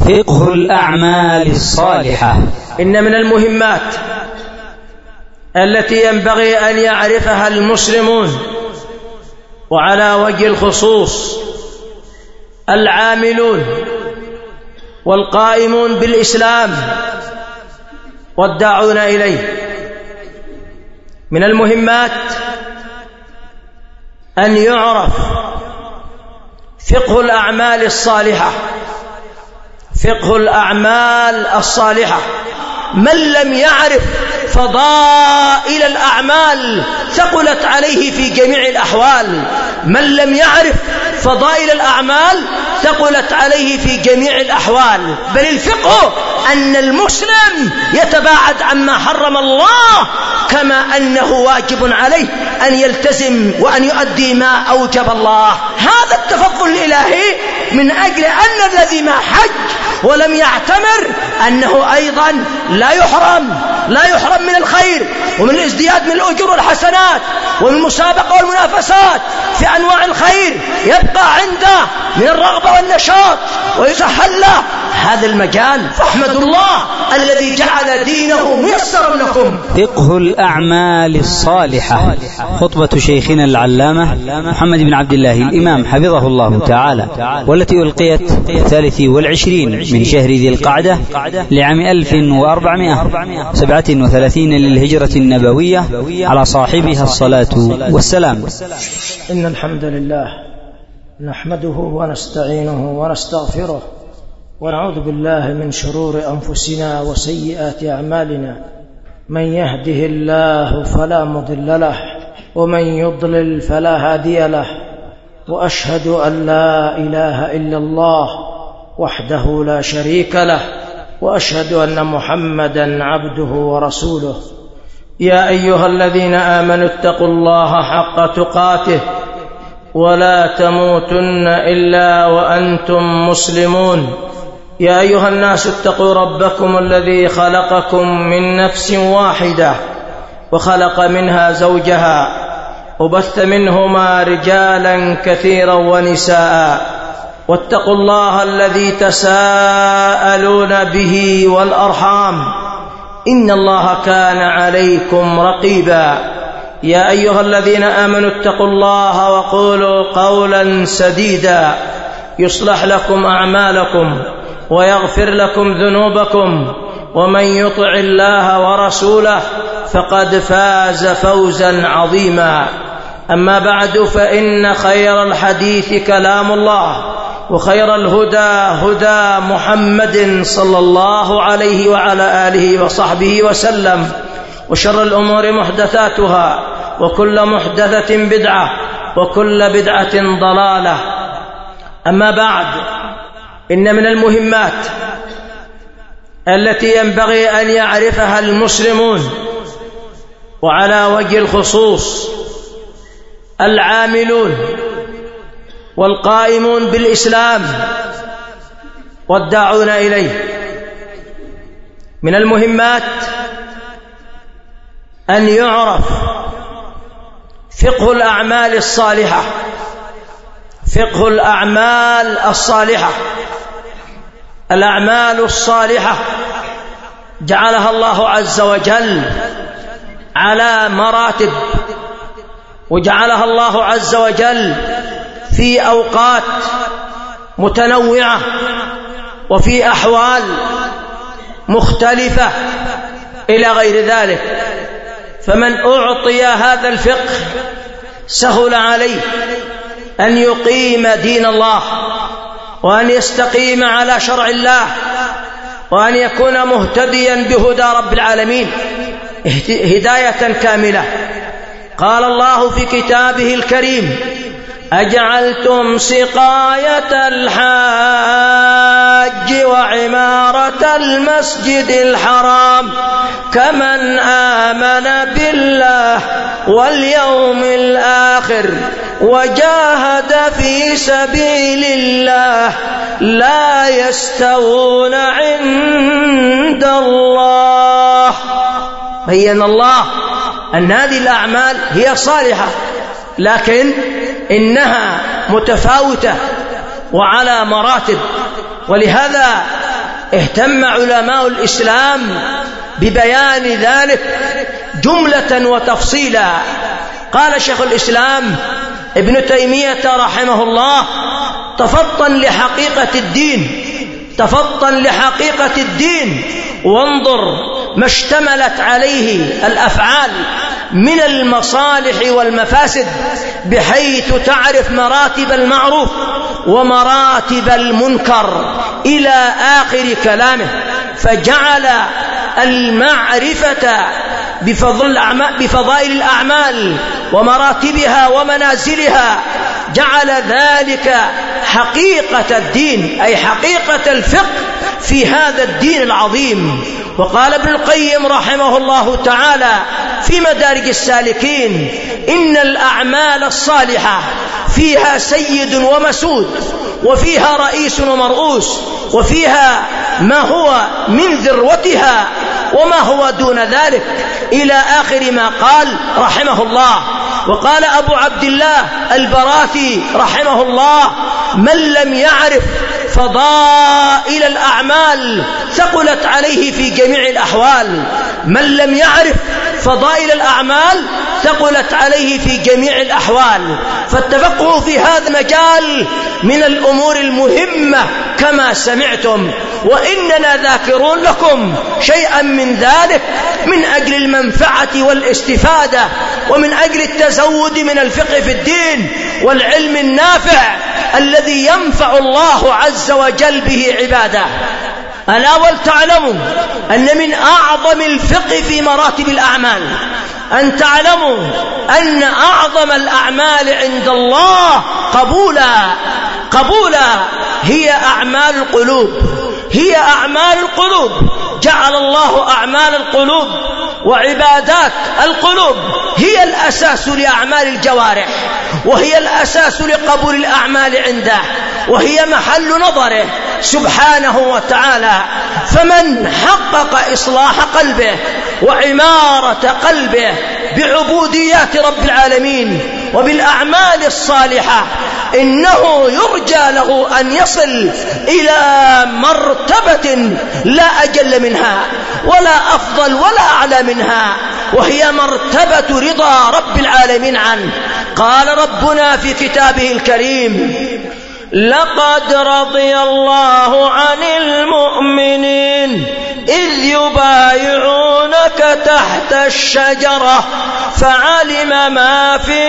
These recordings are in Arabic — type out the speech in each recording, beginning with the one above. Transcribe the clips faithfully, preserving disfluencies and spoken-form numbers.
فقه الأعمال الصالحة. إن من المهمات التي ينبغي أن يعرفها المسلمون وعلى وجه الخصوص العاملون والقائمون بالإسلام والداعون إليه، من المهمات أن يعرف فقه الأعمال الصالحة. فقه الأعمال الصالحة، من لم يعرف فضائل الأعمال ثقلت عليه في جميع الأحوال. من لم يعرف فضائل الأعمال ثقلت عليه في جميع الأحوال. بل الفقه أن المسلم يتباعد عما حرم الله، كما أنه واجب عليه أن يلتزم وأن يؤدي ما أوجب الله. هذا التفضل الإلهي من أجل أن الذي ما حج ولم يعتمر أنه أيضا لا يحرم لا يحرم من الخير ومن الازدياد من الأجور والحسنات ومن المسابقة والمنافسات في أنواع الخير، يبقى عنده من الرغبة والنشاط ويسهل له هذا المجال. فاحمدوا الله الذي جعل دينه ميسرا لكم. فقه الأعمال الصالحة، خطبة شيخنا العلامة محمد بن عبد الله الإمام حفظه الله تعالى، والتي ألقيت الثالث والعشرين من شهر ذي القعدة لعام ألف وأربعمائة وسبعة وثلاثين للهجرة النبوية، على صاحبها الصلاة والسلام. إن الحمد لله نحمده ونستعينه ونستغفره ونعوذ بالله من شرور أنفسنا وسيئات أعمالنا. من يهده الله فلا مضل له ومن يضلل فلا هادي له، وأشهد أن لا إله إلا الله وحده لا شريك له، وأشهد أن محمدا عبده ورسوله. يا أيها الذين آمنوا اتقوا الله حق تقاته ولا تموتن إلا وأنتم مسلمون. يا أيها الناس اتقوا ربكم الذي خلقكم من نفس واحدة وخلق منها زوجها وبث منهما رجالا كثيرا ونساء، واتقوا الله الذي تساءلون به والأرحام إن الله كان عليكم رقيبا. يا أيها الذين آمنوا اتقوا الله وقولوا قولا سديدا يصلح لكم أعمالكم ويغفر لكم ذنوبكم، ومن يطع الله ورسوله فقد فاز فوزا عظيما. أما بعد، فإن خير الحديث كلام الله، وخير الهدى هدى محمد صلى الله عليه وعلى آله وصحبه وسلم، وشر الأمور محدثاتها، وكل محدثة بدعة، وكل بدعة ضلالة. أما بعد، إن من المهمات التي ينبغي أن يعرفها المسلمون وعلى وجه الخصوص العاملون والقائمون بالإسلام والداعون إليه، من المهمات أن يعرف فقه الأعمال الصالحة. فقه الأعمال الصالحة، الأعمال الصالحة جعلها الله عز وجل على مراتب، وجعلها الله عز وجل في أوقات متنوعة وفي أحوال مختلفة إلى غير ذلك. فمن أعطي هذا الفقه سهل عليه أن يقيم دين الله، وأن يستقيم على شرع الله، وأن يكون مهتديا بهدى رب العالمين هداية كاملة. قال الله في كتابه الكريم: أجعلتم سقاية الحاج وعمارة المسجد الحرام كمن آمن بالله واليوم الآخر وجاهد في سبيل الله لا يستوون عند الله. بين الله أن هذه الأعمال هي صالحة، لكن إنها متفاوتة وعلى مراتب. ولهذا اهتم علماء الإسلام ببيان ذلك جملة وتفصيلا. قال شيخ الإسلام ابن تيمية رحمه الله: تفطن لحقيقة الدين، تفطن لحقيقة الدين، وانظر ما اشتملت عليه الأفعال من المصالح والمفاسد، بحيث تعرف مراتب المعروف ومراتب المنكر إلى آخر كلامه. فجعل المعرفة بفضائل الأعمال ومراتبها ومنازلها، جعل ذلك حقيقة الدين، أي حقيقة الفقه في هذا الدين العظيم. وقال ابن القيم رحمه الله تعالى في مدارج السالكين: إن الأعمال الصالحة فيها سيد ومسود، وفيها رئيس ومرؤوس، وفيها ما هو من ذروتها وما هو دون ذلك، إلى آخر ما قال رحمه الله. وقال أبو عبد الله البراثي رحمه الله: من لم يعرف فضائل الأعمال ثقلت عليه في جميع الأحوال. من لم يعرف فضائل الأعمال ثقلت عليه في جميع الأحوال. فالتفقه في هذا المجال من الأمور المهمة كما سمعتم، وإننا ذاكرون لكم شيئا من ذلك من أجل المنفعة والاستفادة، ومن أجل التزود من الفقه في الدين والعلم النافع الذي ينفع الله عز وجل به عباده. ألا ولتعلموا أن من أعظم الفقه في مراتب الأعمال أن تعلموا أن أعظم الأعمال عند الله قبولا قبولا هي أعمال القلوب، هي أعمال القلوب. جعل الله أعمال القلوب وعبادات القلوب هي الأساس لأعمال الجوارح، وهي الأساس لقبول الأعمال عنده، وهي محل نظره سبحانه وتعالى. فمن حقق إصلاح قلبه وعمارة قلبه بعبوديات رب العالمين وبالأعمال الصالحة، إنه يرجى له أن يصل إلى مرتبة لا أجل منها ولا أفضل ولا أعلى منها، وهي مرتبة رضا رب العالمين عنه. قال ربنا في كتابه الكريم: لقد رضي الله عن المؤمنين إذ يبايعونك تحت الشجرة فعلم ما في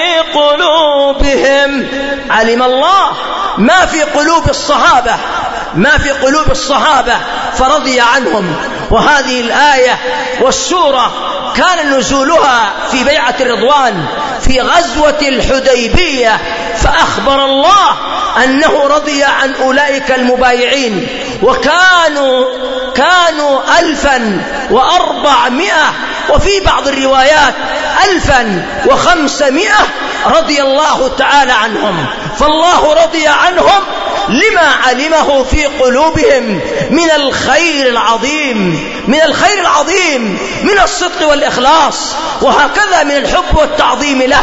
قلوبهم. علم الله ما في قلوب الصحابة، ما في قلوب الصحابة فرضي عنهم. وهذه الآية والسورة كان نزولها في بيعة الرضوان في غزوة الحديبية، فأخبر الله أنه رضي عن أولئك المبايعين، وكانوا كانوا ألفا وأربعمائة، وفي بعض الروايات ألفا وخمسمائة، رضي الله تعالى عنهم. فالله رضي عنهم لما علمه في قلوبهم من الخير العظيم، من الخير العظيم من الصدق والإخلاص، وهكذا من الحب والتعظيم له.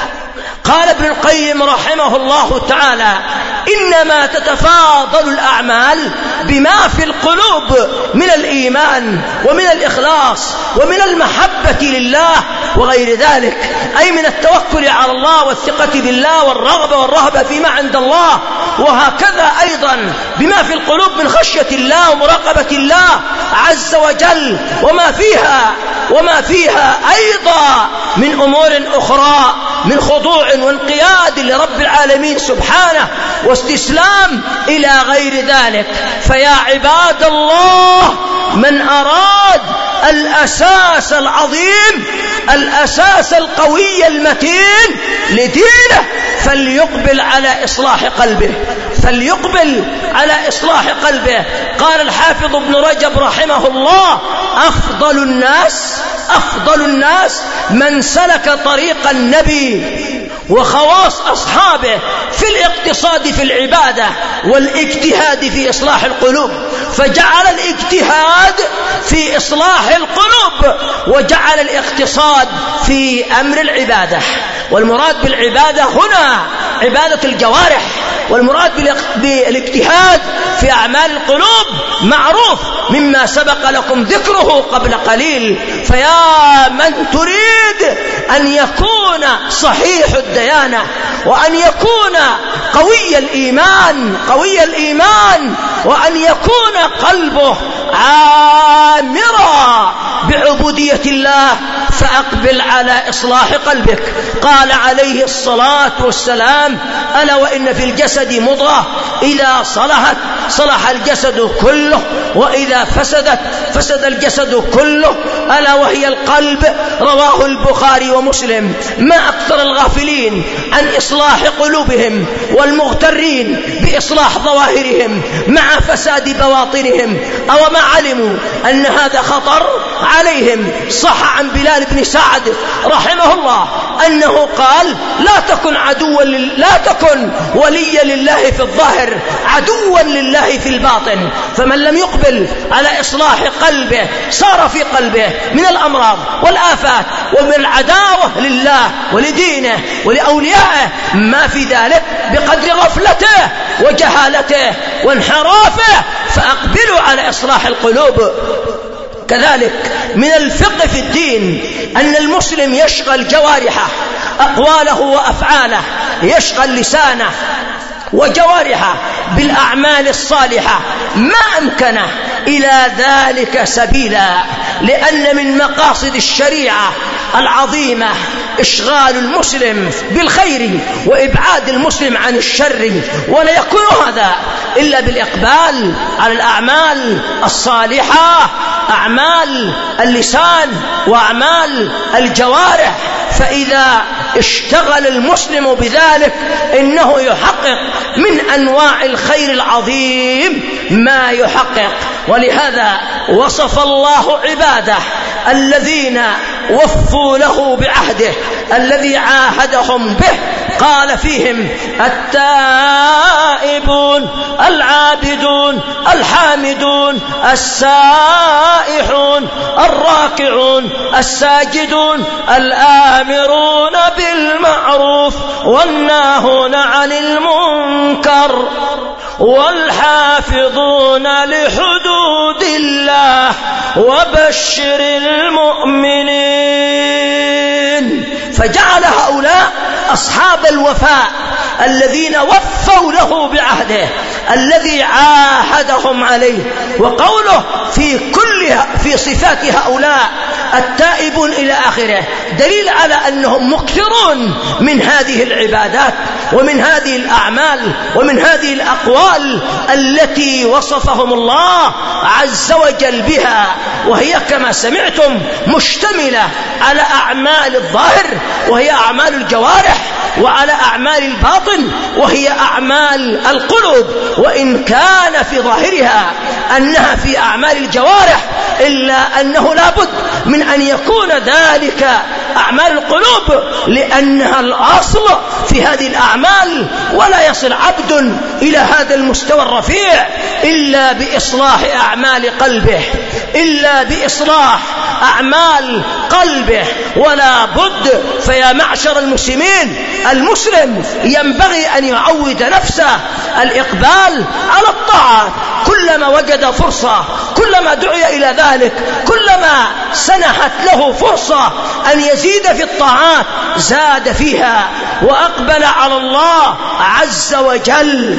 قال ابن القيم رحمه الله تعالى: إنما تتفاضل الأعمال بما في القلوب من الإيمان ومن الإخلاص ومن المحبة لله وغير ذلك، أي من التوكل على الله والثقة بالله والرغبة والرهبة فيما عند الله، وهكذا أيضا بما في القلوب من خشية الله ومراقبة الله عز وجل، وما فيها وما فيها أيضا من أمور أخرى من خضوع وانقياد لرب العالمين سبحانه واستسلام إلى غير ذلك. فيا عباد الله، من أراد الأساس العظيم، الأساس القوي المتين لدينه، فليقبل على إصلاح قلبه، فليقبل على إصلاح قلبه. قال الحافظ ابن رجب رحمه الله: أفضل الناس أفضل الناس من سلك طريق النبي وخواص أصحابه في الاقتصاد في العبادة والاجتهاد في إصلاح القلوب، فجعل الاجتهاد في إصلاح القلوب وجعل الاقتصاد في أمر العبادة. والمراد بالعبادة هنا عبادة الجوارح، والمراد بالاجتهاد في أعمال القلوب معروف مما سبق لكم ذكره قبل قليل. فيا من تريد أن يكون صحيح الديانة وأن يكون قوي الإيمان قوي الإيمان وأن يكون قلبه عامرا بعبودية الله، فأقبل على إصلاح قلبك. قال عليه الصلاة والسلام: ألا وإن في الجسد مضغة إذا صلحت صلح الجسد كله وإذا فسدت فسد الجسد كله، ألا وهي القلب. رواه البخاري ومسلم. ما أكثر الغافلين عن إصلاح قلوبهم والمغترين بإصلاح ظواهرهم مع فساد بواطنهم، أو ما علموا أن هذا خطر عليهم. صح عن بلال بن سعد رحمه الله أنه قال: لا تكن عدوا لل... لا تكن وليا لله في الظاهر عدوا لله في الباطن. فمن لم يقبل على إصلاح قلبه صار في قلبه من الأمراض والآفات ومن العداوة لله ولدينه ولأوليائه ما في ذلك بقدر غفلته وجهالته وانحرافه. فأقبلوا على إصلاح القلوب. كذلك من الفقه في الدين أن المسلم يشغل جوارحه أقواله وأفعاله، يشغل لسانه وجوارحه بالأعمال الصالحة ما أمكنه إلى ذلك سبيلا، لأن من مقاصد الشريعة العظيمة إشغال المسلم بالخير وإبعاد المسلم عن الشر، ولا يكون هذا إلا بالإقبال على الأعمال الصالحة، أعمال اللسان وأعمال الجوارح. فإذا اشتغل المسلم بذلك إنه يحقق من أنواع الخير العظيم ما يحقق. ولهذا وصف الله عباده الذين وفوا له بعهده الذي عاهدهم به، قال فيهم: التائبون العابدون الحامدون السائحون الراكعون الساجدون الآمرون بالمعروف والناهون عن المنكر والحافظون لحدود الله وبشر المؤمنين. فجعل هؤلاء أصحاب الوفاء الذين وفوا له بعهده الذي عاهدهم عليه. وقوله في كل في صفات هؤلاء التائبون إلى آخره دليل على أنهم مكثرون من هذه العبادات ومن هذه الأعمال ومن هذه الأقوال التي وصفهم الله عز وجل بها، وهي كما سمعتم مشتملة على أعمال الظاهر وهي أعمال الجوارح، وعلى أعمال الباطن وهي أعمال القلوب. وإن كان في ظاهرها أنها في أعمال الجوارح إلا أنه لا بد من أن يكون ذلك أعمال القلوب، لأنها الأصل في هذه الأعمال. ولا يصل عبد إلى هذا المستوى الرفيع إلا بإصلاح أعمال قلبه إلا بإصلاح أعمال قلبه ولا بد. فيا معشر المسلمين، المسلم ينبغي أن يعود نفسه الإقبال على الطاعات كلما وجد فرصة، كلما دعي إلى ذلك، كلما سنحت له فرصة أن يزيد في الطاعات زاد فيها وأقبل على الله عز وجل.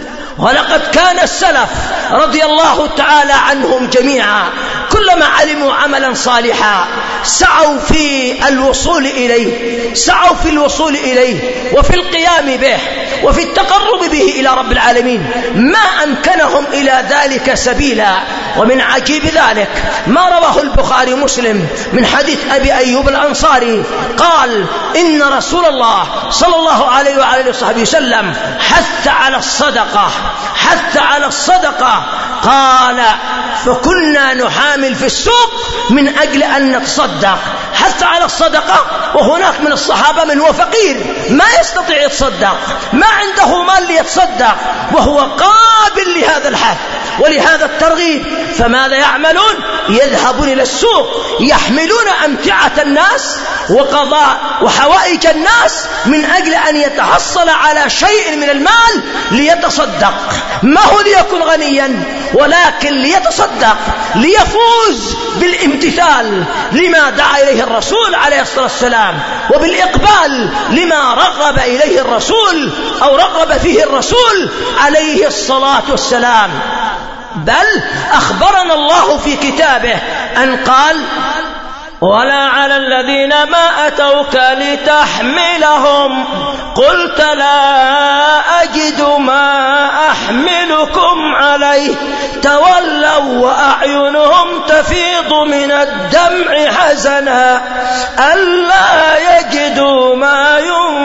ولقد كان السلف رضي الله تعالى عنهم جميعا كلما علموا عملا صالحا سعوا في الوصول إليه سعوا في الوصول إليه وفي القيام به وفي التقرب به إلى رب العالمين، ما أمكنهم إلى ذلك سبيلا. ومن عجيب ذلك ما رواه البخاري ومسلم من حديث أبي أيوب الأنصاري قال: إن رسول الله صلى الله عليه وعلى وصحبه وسلم حث على الصدقة حث على الصدقة قال: فكنا نحامل في السوق من أجل أن نتصدق. حث على الصدقة وهناك من الصحابة من هو فقير ما يستطيع يتصدق، ما عنده مال ليتصدق، وهو قابل لهذا الحث ولهذا الترغيب. فماذا يعملون؟ يذهبون إلى السوق يحملون أمتعة الناس وقضاء وحوائج الناس من أجل أن يتحصل على شيء من المال ليتصدق، ما هو ليكن غنيا ولكن ليتصدق، ليفوز بالامتثال لما دعا إليه الرسول عليه الصلاة والسلام، وبالإقبال لما رغب إليه الرسول أو رغب فيه الرسول عليه الصلاة والسلام. بل أخبرنا الله في كتابه أن قال: ولا على الذين ما أتوك لتحملهم قلت لا أجد ما أحملكم عليه تولوا وأعينهم تفيض من الدمع حزنا ألا يجدوا ما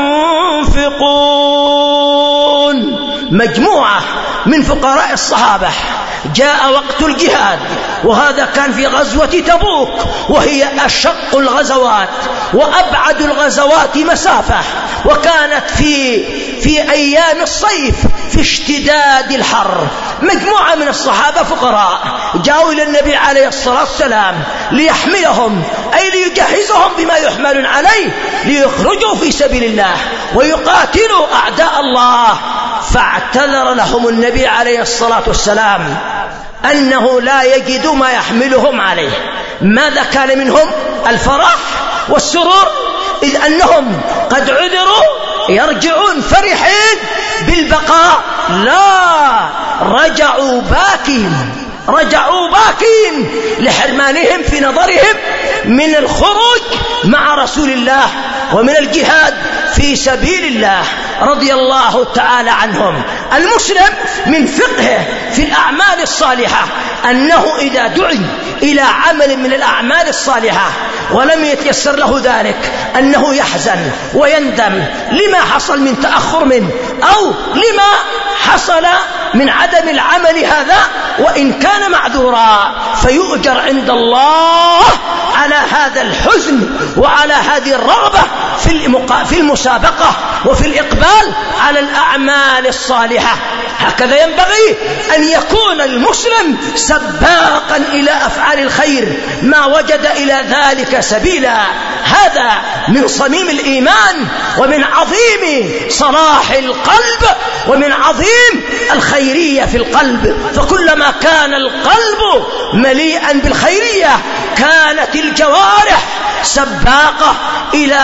ينفقون. مجموعة من فقراء الصحابة جاء وقت الجهاد، وهذا كان في غزوة تبوك، وهي أشق الغزوات وأبعد الغزوات مسافة، وكانت في في أيام الصيف في اشتداد الحر. مجموعة من الصحابة فقراء جاءوا إلى النبي عليه الصلاة والسلام ليحملهم، أي ليجهزهم بما يحملون عليه ليخرجوا في سبيل الله ويقاتلوا أعداء الله. فاعتذر لهم النبي عليه الصلاة والسلام أنه لا يجد ما يحملهم عليه. ماذا كان منهم؟ الفرح والسرور، إذ أنهم قد عذروا يرجعون فرحين بالبقاء، لا، رجعوا باكين، رجعوا باكين لحرمانهم في نظرهم من الخروج مع رسول الله ومن الجهاد في سبيل الله رضي الله تعالى عنهم. المسلم من فقهه في الأعمال الصالحة أنه إذا دعي إلى عمل من الأعمال الصالحة ولم يتيسر له ذلك أنه يحزن ويندم لما حصل من تأخر منه أو لما حصل من عدم العمل هذا، وإن كان معذورا فيؤجر عند الله على هذا الحزن وعلى هذه الرغبة في المسابقة وفي الإقبال على الأعمال الصالحة. هكذا ينبغي أن يكون المسلم سباقا إلى أفعال الخير ما وجد إلى ذلك سبيلا. هذا من صميم الإيمان ومن عظيم صلاح القلب ومن عظيم الخيرية في القلب. فكلما كان القلب مليئا بالخيرية كانت الجوارح سباقة إلى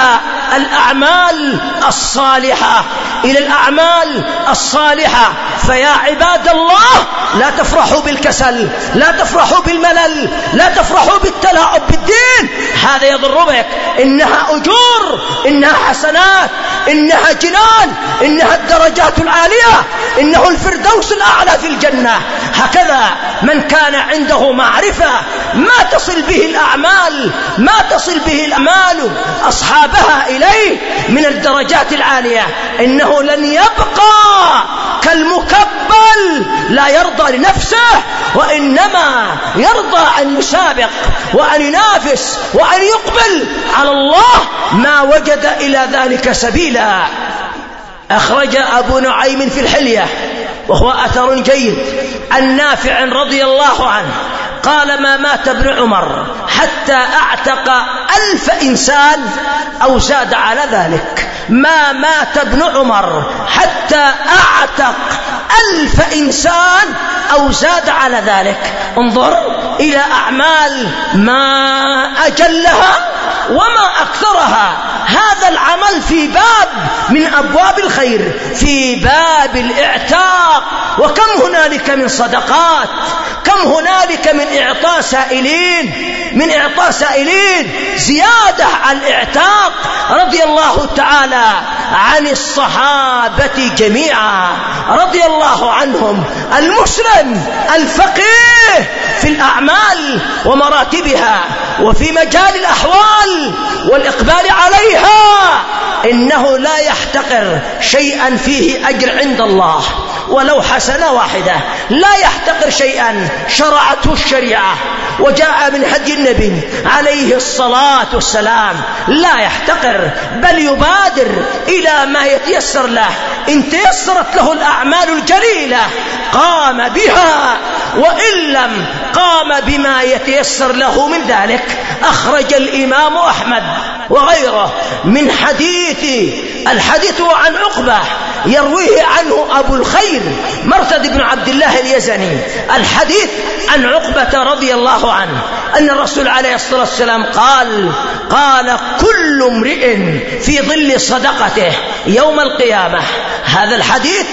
الأعمال الصالحة إلى الأعمال الصالحة. فيا عباد الله لا تفرحوا بالكسل، لا تفرحوا بالملل، لا تفرحوا بالتلاعب بالدين، هذا يضر بك. إنها أجور، إنها حسنات، إنها جنان، إنها الدرجات العالية، إنه الفردوس الأعلى في الجنة. هكذا من كان عنده معرفة ما تصل به الأعمال ما تصل به الأعمال أصحابها إليه من الدرجات العالية، إنه لن يبقى كالمكبل لا يرضى لنفسه، وإنما يرضى أن يسابق وأن ينافس وأن يقبل على الله ما وجد إلى ذلك سبيلا. أخرج أبو نعيم في الحلية وهو أثر جيد عن نافع رضي الله عنه قال: ما مات ابن عمر حتى أعتق ألف إنسان أو زاد على ذلك. ما مات ابن عمر حتى أعتق ألف إنسان أو زاد على ذلك. انظر إلى أعمال ما أجلها وما أكثرها. هذا العمل في باب من أبواب الخير، في باب الإعتاق. وكم هنالك من صدقات، كم هنالك من إعطاء سائلين من إعطاء سائلين زيادة على الإعتاق رضي الله تعالى عن الصحابة جميعا رضي الله عنهم. المسلم الفقيه في الأعمال ومراتبها وفي مجال الأحوال والإقبال عليها إنه لا يحتقر شيئا فيه أجر عند الله، ولو حسنة واحدة، لا يحتقر شيئا شرعته الشريعة وجاء من هدي النبي عليه الصلاة والسلام، لا يحتقر بل يبادر إلى ما يتيسر له. إن تيسرت له الأعمال الجليلة قام بها، وإن لم قام بما يتيسر له من ذلك. أخرج الإمام أحمد وغيره من حديث الحديث عن عقبة يرويه عنه أبو الخير مرثد بن عبد الله اليزني، الحديث عن عقبة رضي الله عنه أن الرسول عليه الصلاة والسلام قال قال كل امرئ في ظل صدقته يوم القيامة. هذا الحديث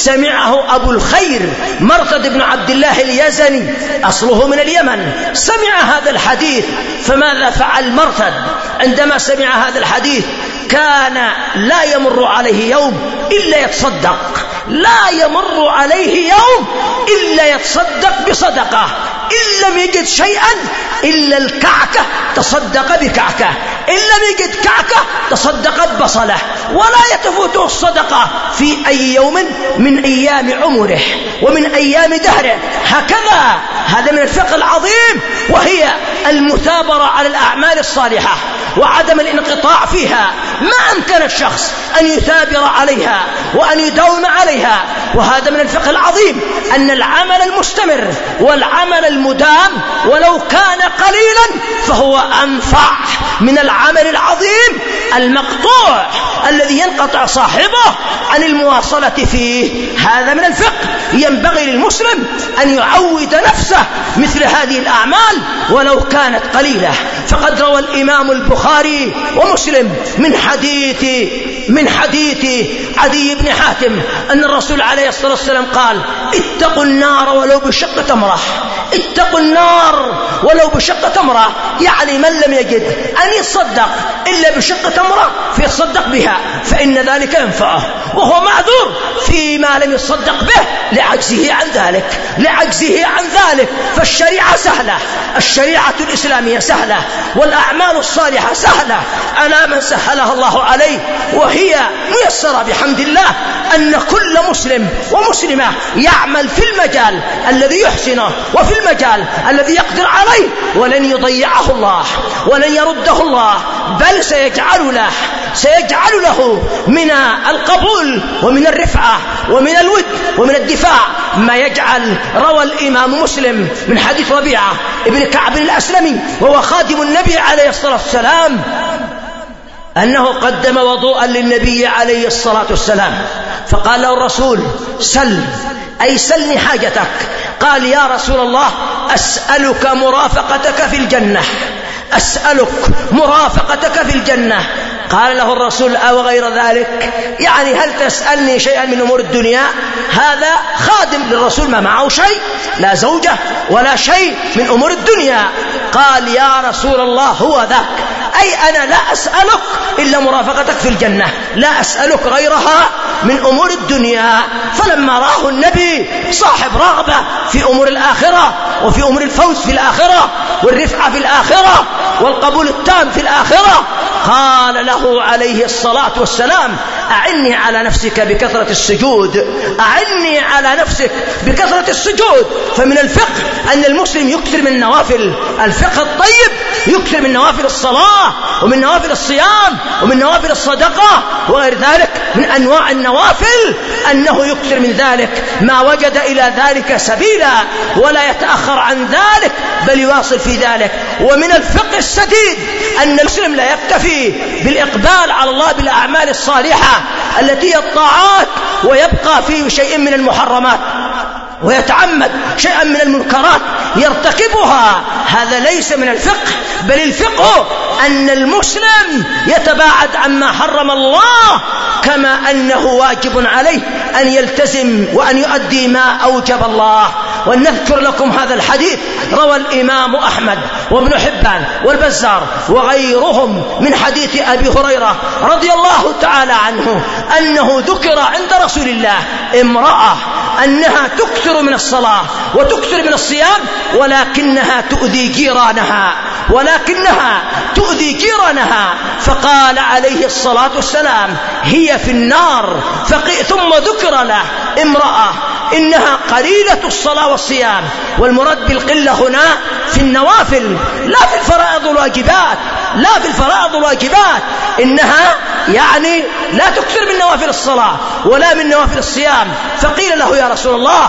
سمعه أبو الخير مرثد بن عبد الله اليزني، أصله من اليمن، سمع هذا الحديث. فماذا فعل مرثد عندما سمع هذا الحديث؟ كان لا يمر عليه يوم إلا يتصدق، لا يمر عليه يوم إلا يتصدق بصدقة، إن لم يجد شيئا إلا الكعكة تصدق بكعكة، إن لم يجد كعكة تصدق ببصلة، ولا يتفوته الصدقة في أي يوم من أيام عمره ومن أيام دهره. هكذا هذا من الفقه العظيم، وهي المثابرة على الأعمال الصالحة وعدم الانقطاع فيها. ما أمكن الشخص أن يثابر عليها وأن يداوم عليها. وهذا من الفقه العظيم أن العمل المستمر والعمل المدام ولو كان قليلا فهو أنفع من العمل العظيم المقطوع الذي ينقطع صاحبه عن المواصلة فيه. هذا من الفقه. ينبغي للمسلم أن يعود نفسه مثل هذه الأعمال ولو كانت قليلة. فقد روى الإمام البخاري ومسلم من حديث من حديث عدي بن حاتم أن الرسول عليه الصلاة والسلام قال اتقوا النار ولو بشق تمرة. اتقوا النار ولو بشق تمرة، يعني من لم يجد أن يتصدق إلا بشق تمرة فيتصدق بها فإن ذلك ينفعه، وهو معذور فيما لم يتصدق به لعجزه عن ذلك لعجزه عن ذلك فالشريعة سهلة، الشريعة الإسلامية سهلة، والأعمال الصالحة سهلة على من سهلها الله عليه، وهي ميسرة بحمد الله. أن كل مسلم ومسلمة يعمل في المجال الذي يحسنه وفي المجال الذي يقدر عليه، ولن يضيعه الله ولن يرده الله، بل سيجعل له سيجعل له من القبول ومن الرفعة ومن الود ومن الدفاع ما يجعل. روى الإمام مسلم من حديث ربيعة ابن كعب الأسلمي وهو خادم النبي عليه الصلاة والسلام أنه قدم وضوءا للنبي عليه الصلاة والسلام، فقال له الرسول سل، أي سلني حاجتك. قال يا رسول الله أسألك مرافقتك في الجنة، أسألك مرافقتك في الجنة. قال له الرسول أو غير ذلك، يعني هل تسألني شيئا من أمور الدنيا؟ هذا خادم للرسول ما معه شيء، لا زوجة ولا شيء من أمور الدنيا. قال يا رسول الله هو ذاك، أي أنا لا أسألك إلا مرافقتك في الجنة، لا أسألك غيرها من أمور الدنيا. فلما رآه النبي صاحب رغبة في أمور الآخرة وفي أمور الفوز في الآخرة والرفعة في الآخرة والقبول التام في الآخرة، قال له عليه الصلاة والسلام أعني على نفسك بكثرة السجود، أعني على نفسك بكثرة السجود. فمن الفقه أن المسلم يكثر من النوافل، الفقه الطيب يكثر من نوافل الصلاة ومن نوافل الصيام ومن نوافل الصدقة وغير ذلك من أنواع النوافل، أنه يكثر من ذلك ما وجد إلى ذلك سبيلا ولا يتأخر عن ذلك بل يواصل في ذلك. ومن الفقه السديد أن المسلم لا يكتفي بالإقبال على الله بالأعمال الصالحة التي هي الطاعات ويبقى في شيء من المحرمات ويتعمد شيئا من المنكرات يرتكبها، هذا ليس من الفقه. بل الفقه أن المسلم يتباعد عما حرم الله كما أنه واجب عليه أن يلتزم وأن يؤدي ما أوجب الله. ونذكر لكم هذا الحديث روى الإمام أحمد وابن حبان والبزار وغيرهم من حديث أبي هريرة رضي الله تعالى عنه أنه ذكر عند رسول الله امرأة أنها تكثر تكثر من الصلاة وتكثر من الصيام، ولكنها تؤذي جيرانها ولكنها تؤذي جيرانها فقال عليه الصلاة والسلام هي في النار. ثم ذكر له امرأة إنها قليلة الصلاة والصيام، والمراد بالقلة هنا في النوافل لا في الفرائض والواجبات، لا في الفرائض والواجبات، إنها يعني لا تكثر من نوافل الصلاة ولا من نوافل الصيام. فقيل له يا رسول الله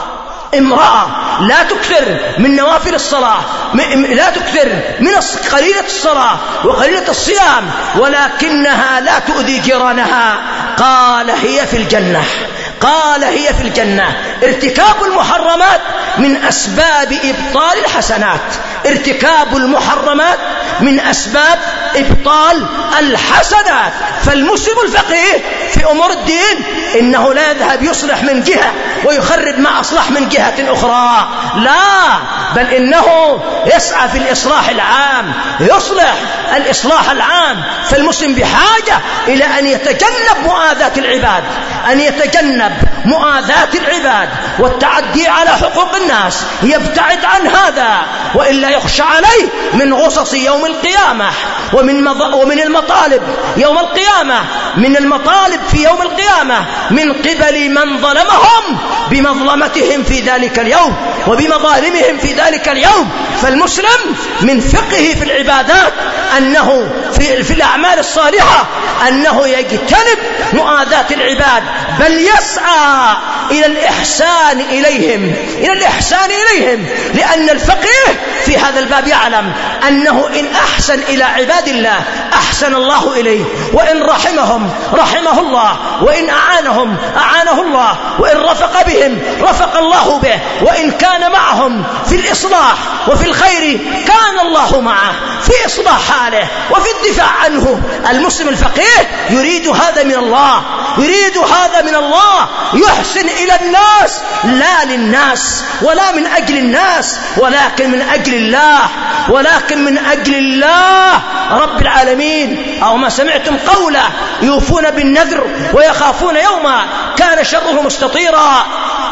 امرأة لا تكثر من نوافل الصلاة، لا تكثر من قليلة الصلاة وقليلة الصيام ولكنها لا تؤذي جيرانها، قال هي في الجنة. قال هي في الجنة. ارتكاب المحرمات من أسباب إبطال الحسنات، ارتكاب المحرمات من أسباب إبطال الحسنات. فالمسلم الفقيه في أمور الدين إنه لا يذهب يصلح من جهة ويخرب ما أصلح من جهة أخرى، لا، بل إنه يسعى في الإصلاح العام، يصلح الإصلاح العام. فالمسلم بحاجة إلى أن يتجنب مؤاذاة العباد، أن يتجنب مؤاذاة العباد والتعدي على حقوق الناس، يبتعد عن هذا، وإلا يخشى عليه من غصص يوم القيامة ومن, ومن المطالب يوم القيامة، من المطالب في يوم القيامة من قبل من ظلمهم بمظلمتهم في ذلك اليوم وبمظالمهم في ذلك اليوم. فالمسلم من فقهه في العبادات أنه في, في الأعمال الصالحة أنه يجتنب مؤاذاة العباد، بل يسعى إلى الإحسان إليهم إلى الإحسان إليهم لأن الفقيه في هذا الباب يعلم أنه إن أحسن إلى عباد الله أحسن الله إليه، وإن رحمهم رحمه الله، وإن أعانهم أعانه الله، وإن رفق بهم رفق الله به، وإن كان معهم في الإصلاح وفي الخير كان الله معه في إصلاح حاله وفي الدفاع عنه. المسلم الفقيه يريد هذا من الله، يريد هذا من الله، يحسن إلى الناس لا للناس ولا من أجل الناس، ولكن من أجل الله، ولكن من أجل الله رب العالمين. أو ما سمعتم قوله يوفون بالنذر ويخافون يوما كان شره مستطيرا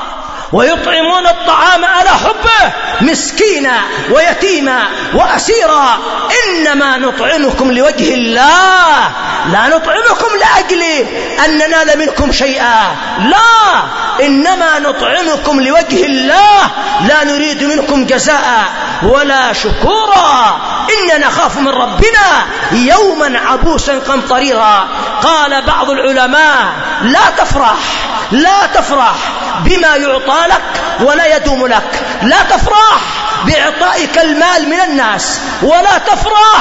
ويطعمون الطعام على حبه مسكينا ويتيما وأسيرا إنما نطعمكم لوجه الله لا نطعمكم لأجل أن ننال منكم شيئا، لا، إنما نطعمكم لوجه الله لا نريد منكم جزاء ولا شكورا إننا نخاف من ربنا يوما عبوسا قمطريرا. قال بعض العلماء لا تفرح لا تفرح بما يعطى لك ولا يدوم لك، لا تفرح بإعطائك المال من الناس، ولا تفرح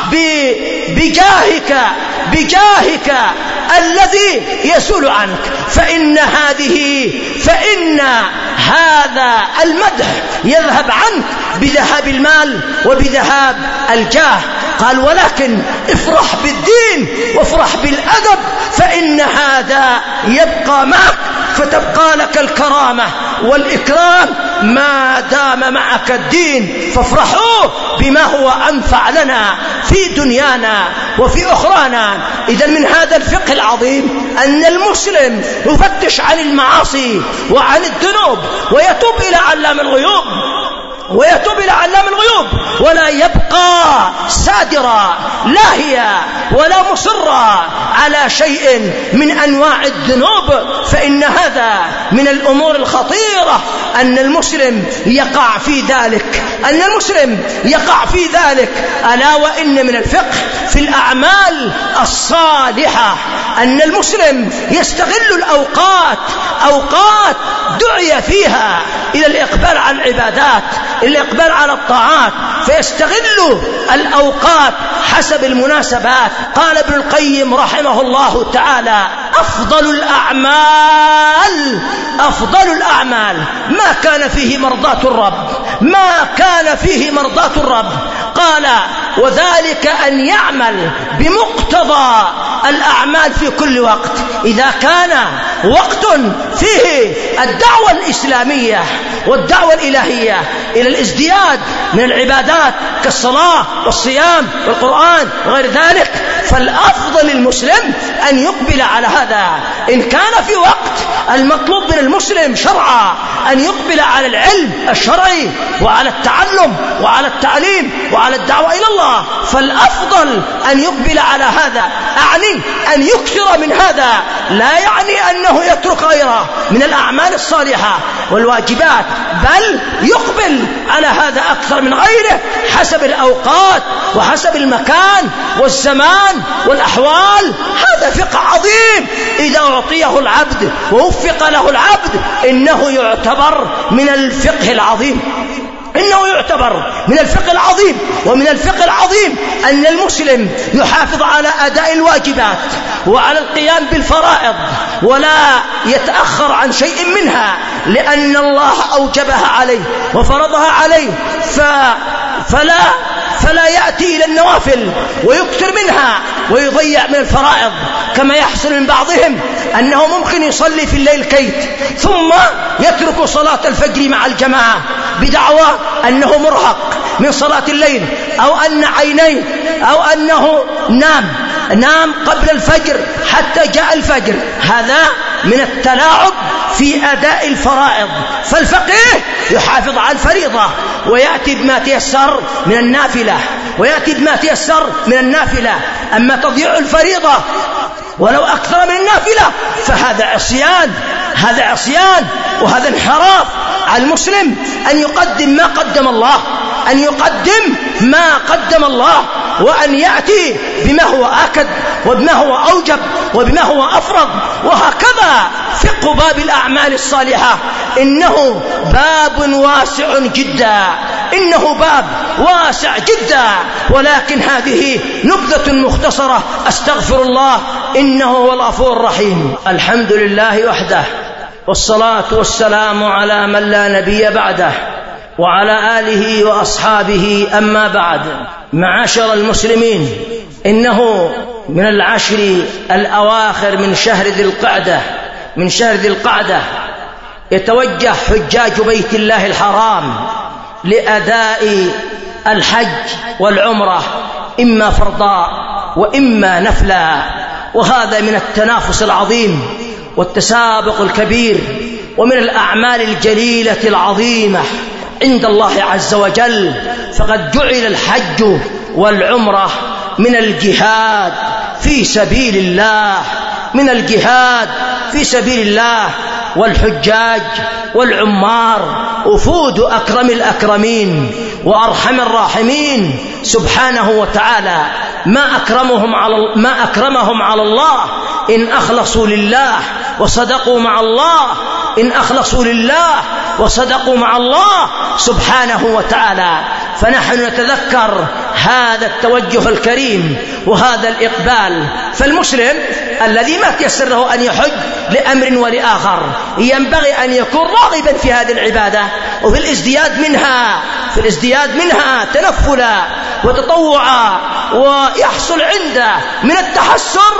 بجاهك بجاهك الذي يسول عنك، فإن هذه فإن هذا المدح يذهب عنك بذهاب المال وبذهاب الجاه. قال ولكن افرح بالدين وافرح بالأدب فإن هذا يبقى معك، فتبقى لك الكرامة والإكرام ما دام معك الدين. فافرحوا بما هو أنفع لنا في دنيانا وفي أخرانا. إذا من هذا الفقه العظيم أن المسلم يفتش عن المعاصي وعن الذنوب ويتوب إلى علام الغيوب ويتوب إلى علام الغيوب ولا يبقى سادرا لاهيا ولا مصرا على شيء من أنواع الذنوب، فإن هذا من الأمور الخطيرة أن المسلم يقع في ذلك أن المسلم يقع في ذلك. ألا وإن من الفقه في الأعمال الصالحة أن المسلم يستغل الأوقات أوقات دعي فيها إلى الإقبال على العبادات، الإقبال على الطاعات، فيستغل الأوقات حسب المناسبات. قال ابن القيم رحمه الله تعالى أفضل الأعمال أفضل الأعمال ما كان فيه مرضاة الرب ما كان فيه مرضاة الرب. قال وذلك أن يعمل بمقتضى الأعمال في كل وقت. إذا كان وقت فيه الدعوة الإسلامية والدعوة الإلهية إلى الازدياد من العبادات كالصلاة والصيام والقرآن وغير ذلك، فالأفضل للمسلم أن يقبل على هذا. إن كان في وقت المطلوب من المسلم شرعا أن يقبل على العلم الشرعي وعلى التعلم وعلى التعليم وعلى الدعوة إلى الله، فالأفضل أن يقبل على هذا. أعني أن يكثر من هذا، لا يعني أنه يترك غيره من الأعمال الصالحة والواجبات، بل يقبل على هذا أكثر من غيره حسب الأوقات وحسب المكان والزمان والأحوال. هذا فقه عظيم إذا أعطيه العبد ووفق له العبد إنه يعتبر من الفقه العظيم، إنه يعتبر من الفقه العظيم. ومن الفقه العظيم أن المسلم يحافظ على أداء الواجبات وعلى القيام بالفرائض ولا يتأخر عن شيء منها، لأن الله أوجبها عليه وفرضها عليه، ف... فلا فلا يأتي إلى النوافل ويكثر منها ويضيع من الفرائض، كما يحصل من بعضهم أنه ممكن يصلي في الليل كيت ثم يترك صلاة الفجر مع الجماعة بدعوى أنه مرهق من صلاة الليل، أو أن عينيه أو أنه نام نام قبل الفجر حتى جاء الفجر. هذا من التلاعب في أداء الفرائض. فالفقيه يحافظ على الفريضة ويأتي بما تيسر من النافلة ويأتي بما تيسر من النافلة. أما تضيع الفريضة ولو أكثر من النافلة فهذا عصيان، هذا عصيان وهذا انحراف. على المسلم أن يقدم ما قدم الله، أن يقدم ما قدم الله، وأن يأتي بما هو آكد وبما هو أوجب وبما هو أفرض. وهكذا فقه باب الأعمال الصالحة إنه باب واسع جدا، إنه باب واسع جدا، ولكن هذه نبذة مختصرة. أستغفر الله إنه هو الغفور الرحيم. الحمد لله وحده، والصلاة والسلام على من لا نبي بعده، وعلى آله وأصحابه. أما بعد، معاشر المسلمين، إنه من العشر الأواخر من شهر ذي القعدة من شهر ذي القعدة يتوجه حجاج بيت الله الحرام لأداء الحج والعمرة، إما فرضا وإما نفلا. وهذا من التنافس العظيم والتسابق الكبير، ومن الأعمال الجليلة العظيمة عند الله عز وجل. فقد جعل الحج والعمرة من الجهاد في سبيل الله، من الجهاد في سبيل الله. والحجاج والعمار وفود أكرم الأكرمين وأرحم الراحمين سبحانه وتعالى، ما أكرمهم على ما أكرمهم على الله إن أخلصوا لله وصدقوا مع الله، إن أخلصوا لله وصدقوا مع الله سبحانه وتعالى. فنحن نتذكر هذا التوجه الكريم وهذا الإقبال. فالمسلم الذي ما تيسر له أن يحج لأمر ولآخر ينبغي أن يكون راغبا في هذه العبادة وفي الازدياد منها في الازدياد منها تنفلا وتطوعا، ويحصل عنده من التحسر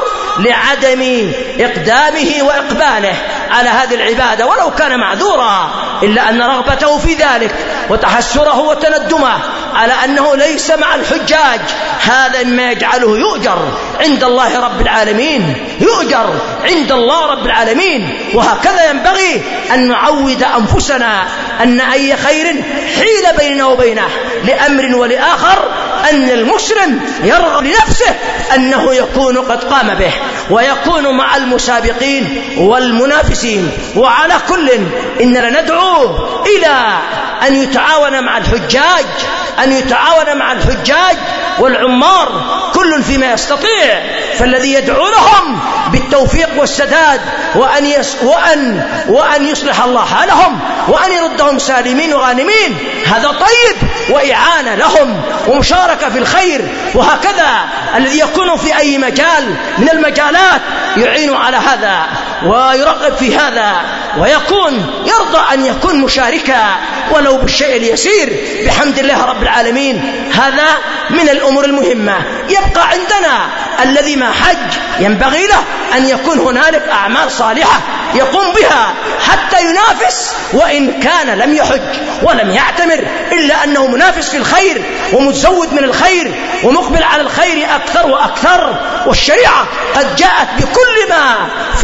لعدم إقدامه وإقباله على هذه العبادة ولو كان معذورا، إلا أن رغبته في ذلك وتحسره وتندمه على أنه ليس مع الحجاج هذا ما يجعله يؤجر عند الله رب العالمين، يؤجر عند الله رب العالمين. وهكذا ينبغي أن نعود أنفسنا أن أي خير حيل بيننا وبينه لأمر ولآخر أن المسلم يرغب لنفسه أنه يكون قد قام به ويكون مع المسابقين والمنافسين. وعلى كل إننا ندعو إلى أن يتعاون مع الحجاج أن يتعاون مع الحجاج والعمار كل فيما يستطيع، فالذي يدعو لهم بالتوفيق والسداد وأن, يس وأن, وأن يصلح الله حالهم وأن يردهم سالمين وغانمين، هذا طيب وإعانة لهم ومشاركة في الخير. وهكذا الذي يكون في أي مجال من المجالات يعين على هذا ويرغب في هذا ويكون يرضى أن يكون مشاركا ولو بالشيء اليسير بحمد الله رب العالمين. هذا من الأمور المهمة. يبقى عندنا الذي ما حج ينبغي له أن يكون هنالك أعمال صالحة يقوم بها حتى ينافس، وإن كان لم يحج ولم يعتمر إلا أنه منافس في الخير ومتزود من الخير ومقبل على الخير أكثر وأكثر. والشريعة قد جاءت بكل ما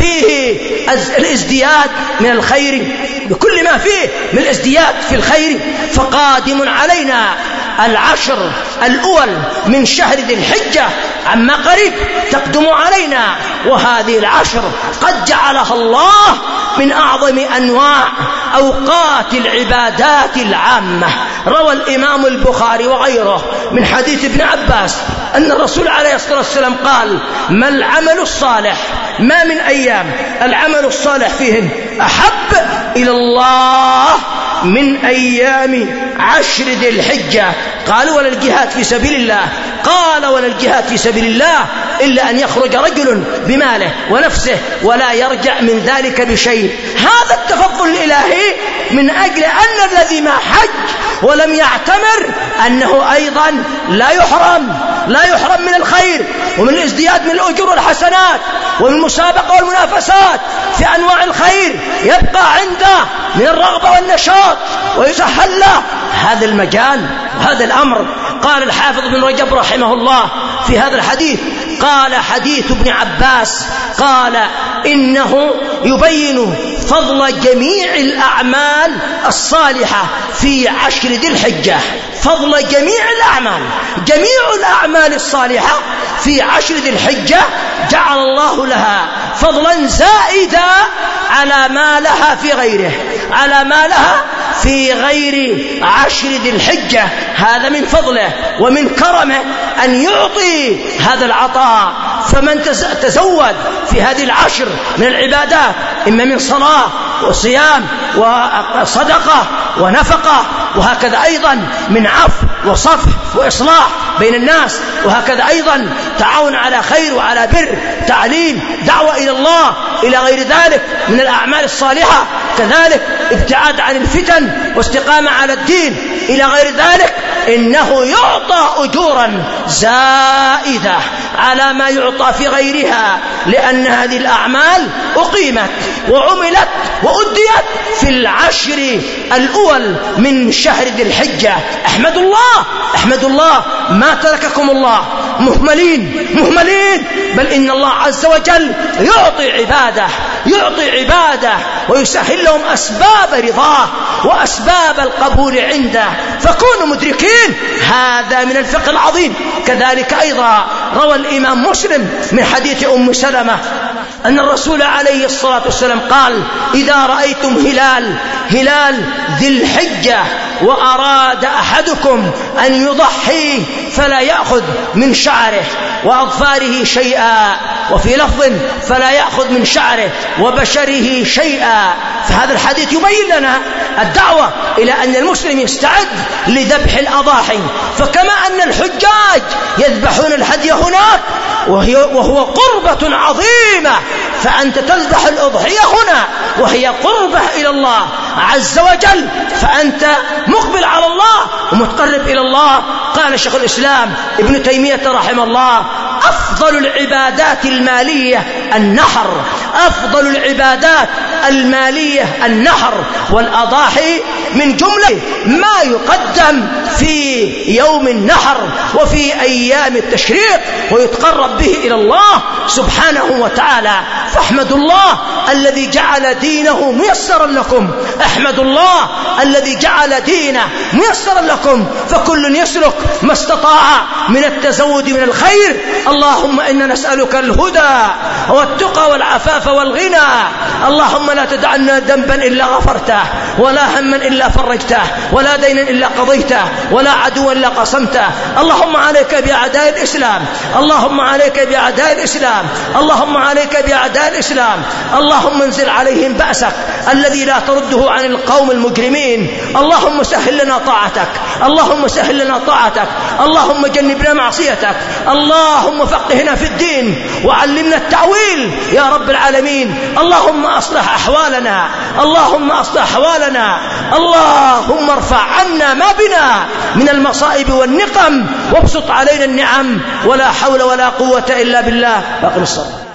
فيه الازدياد من الخير، بكل ما فيه من الازدياد في الخير. فقادم علينا العشر الأول من شهر ذي الحجة عما قريب تقدم علينا، وهذه العشر قد جعلها الله من أعظم أنواع أوقات العبادات العامة. روى الإمام البخاري وغيره من حديث ابن عباس أن الرسول عليه الصلاة والسلام قال: ما العمل الصالح، ما من أيام العمل الصالح فيهن أحب إلى الله من أيام عشر ذي الحجة. قالوا: ولا الجهاد في سبيل الله؟ قال: ولا الجهاد في سبيل الله إلا أن يخرج رجل بماله ونفسه ولا يرجع من ذلك بشيء. هذا التفضل الإلهي من أجل أن الذي ما حج ولم يعتمر أنه أيضا لا يحرم لا يحرم من الخير ومن الازدياد من الأجور والحسنات ومن المسابقة والمنافسات في أنواع الخير. يبقى عنده من الرغبة والنشاط ويسهل له هذا المجال وهذا الأمر. قال الحافظ ابن رجب رحمه الله في هذا الحديث، قال: حديث ابن عباس قال إنه يبين فضل جميع الأعمال الصالحة في عشر ذي الحجة. فضل جميع الأعمال، جميع الأعمال الصالحة في عشر ذي الحجة جعل الله لها فضلا زائدا على ما لها في غيره، على ما لها في غير عشر ذي الحجة. هذا من فضله ومن كرمه أن يعطي هذا العطاء. فمن تزود في هذه العشر من العبادات إما من صلاة وصيام وصدقة ونفقة، وهكذا أيضا من عفو وصفح وإصلاح بين الناس، وهكذا أيضا تعاون على خير وعلى بر، تعليم، دعوة إلى الله، إلى غير ذلك من الأعمال الصالحة. كذلك ابتعاد عن الفتن واستقامة على الدين إلى غير ذلك. إنه يعطى أجورا زائدة على ما يعطى في غيرها، لأن هذه الأعمال أقيمت وعملت وأديت في العشر الأول من شهر ذي الحجة. أحمد الله أحمد الله ما ترككم الله مهملين مهملين، بل إن الله عز وجل يعطي عباده يعطي عباده ويسهل لهم أسباب رضاه وأسباب القبول عنده، فكونوا مدركين هذا من الفقه العظيم. كذلك أيضا روى الإمام مسلم من حديث أم سلمة أن الرسول عليه الصلاة والسلام قال: إذا رأيتم هلال هلال ذي الحجة وأراد أحدكم أن يضحي فلا يأخذ من شعره وأظفاره شيئا، وفي لفظ فلا يأخذ من شعره وبشره شيئا. فهذا الحديث يبين لنا الدعوة إلى أن المسلم يستعد لذبح الأضاحي. فكما أن الحجاج يذبحون الهدي هناك وهي وهو قربة عظيمة، فأنت تذبح الأضحية هنا وهي قربة إلى الله عز وجل، فأنت مقبل على الله ومتقرب إلى الله. قال شيخ الإسلام ابن تيمية رحمه الله: أفضل العبادات المالية النحر، أفضل العبادات المالية النحر، والأضاحي من جملة ما يقدم في يوم النحر وفي أيام التشريق ويتقرب به إلى الله سبحانه وتعالى. فاحمدوا الله الذي جعل دينه ميسرا لكم، احمدوا الله الذي جعل دينه ميسرا لكم، فكل يسلك ما استطاع من التزود من الخير. اللهم إنا نسألك الهدى والتقى والعفاف والغنى. اللهم لا تدع لنا ذنبا إلا غفرته، ولا هما إلا فرجته، ولا دينا إلا قضيته، ولا عدوا لقصمته. اللهم عليك بأعداء الإسلام، اللهم عليك بأعداء الإسلام، اللهم عليك بأعداء الإسلام. اللهم انزل عليهم بأسك الذي لا ترده عن القوم المجرمين. اللهم سهل لنا طاعتك، اللهم سهل لنا طاعتك، اللهم جنبنا معصيتك، اللهم فقهنا في الدين وعلمنا التأويل يا رب العالمين. اللهم أصلح أحوالنا، اللهم أصلح أحوالنا، اللهم ارفع عنا ما بنا من المصائب والنقم وابسط علينا النعم، ولا حول ولا قوة إلا بالله. أقم الصلاة.